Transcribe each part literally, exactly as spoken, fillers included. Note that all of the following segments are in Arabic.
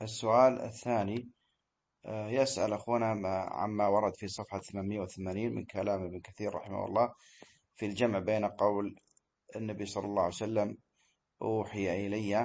السؤال الثاني. آه، يسأل أخونا ما- عما ورد في صفحة ثمانمائة وثمانين من كلام ابن كثير رحمه الله في الجمع بين قول النبي صلى الله عليه وسلم أوحي إلي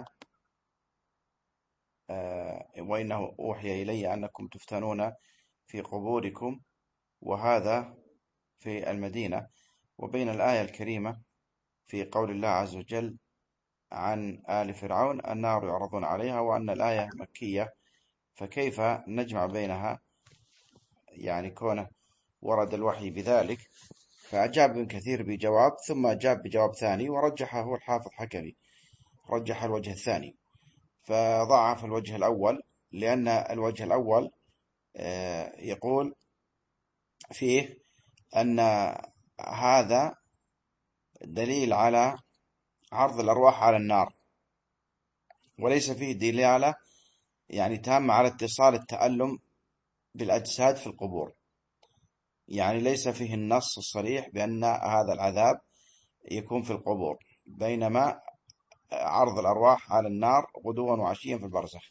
آه، وإنه أوحي إلي أنكم تفتنون في قبوركم، وهذا في المدينة، وبين الآية الكريمة في قول الله عز وجل عن آل فرعون النار يعرضون عليها، وأن الآية مكية، فكيف نجمع بينها؟ يعني كونه ورد الوحي بذلك. فأجاب ابن كثير بجواب، ثم أجاب بجواب ثاني ورجحه الحافظ حكمي، رجح الوجه الثاني فضعف الوجه الأول، لأن الوجه الأول آه، يقول فيه أن هذا دليل على عرض الأرواح على النار، وليس فيه دلالة يعني تامة على اتصال التألم بالأجساد في القبور. يعني ليس فيه النص الصريح بأن هذا العذاب يكون في القبور، بينما عرض الأرواح على النار غدوا وعشيا في البرزخ.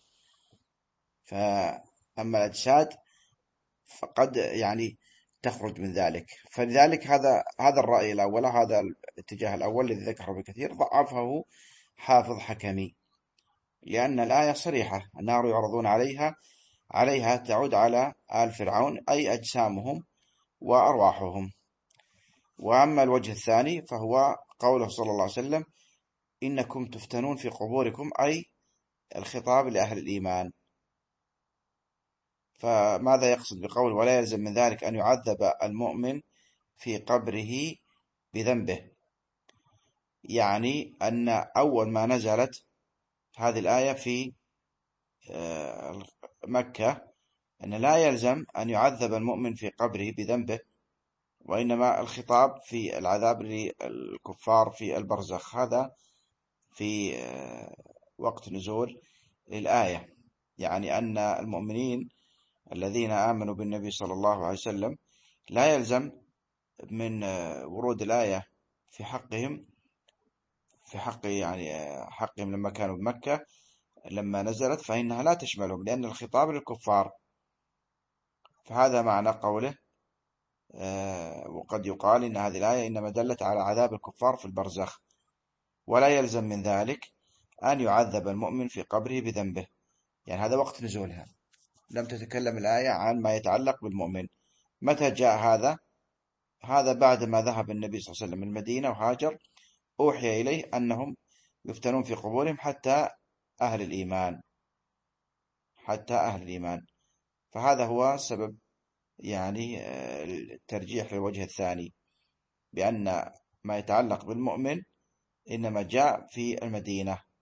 فأما الأجساد فقد يعني تخرج من ذلك. فلذلك هذا هذا الرأي الأول، هذا الاتجاه الأول الذي ذكره بكثير ضعفه حافظ حكمي، لأن الآية صريحة: النار يعرضون عليها عليها تعود على آل فرعون، أي أجسامهم وأرواحهم. وأما الوجه الثاني فهو قوله صلى الله عليه وسلم إنكم تفتنون في قبوركم، أي الخطاب لأهل الإيمان. فماذا يقصد بقول ولا يلزم من ذلك أن يعذب المؤمن في قبره بذنبه؟ يعني أن أول ما نزلت هذه الآية في آه، مكة أن لا يلزم أن يعذب المؤمن في قبره بذنبه، وإنما الخطاب في العذاب للكفار في البرزخ. هذا في آه، وقت نزول الآية، يعني أن المؤمنين الذين آمنوا بالنبي صلى الله عليه وسلم لا يلزم من آه، ورود الآية في حقهم في حق يعني آه، حقهم لما كانوا بمكة لما نزلت، فإنها لا تشملهم لأن الخطاب للكفار. فهذا معنى قوله آه، وقد يقال إن هذه الآية إنما دلت على عذاب الكفار في البرزخ، ولا يلزم من ذلك أن يعذب المؤمن في قبره بذنبه. يعني هذا وقت نزولها، لم تتكلم الآية عن ما يتعلق بالمؤمن. متى جاء هذا؟ هذا بعد ما ذهب النبي صلى الله عليه وسلم من المدينة وهاجر، أوحي إليه أنهم يفتنون في قبورهم حتى أهل الإيمان حتى أهل الإيمان. فهذا هو سبب يعني آه، الترجيح للوجه الثاني، بأن ما يتعلق بالمؤمن إنما جاء في المدينة.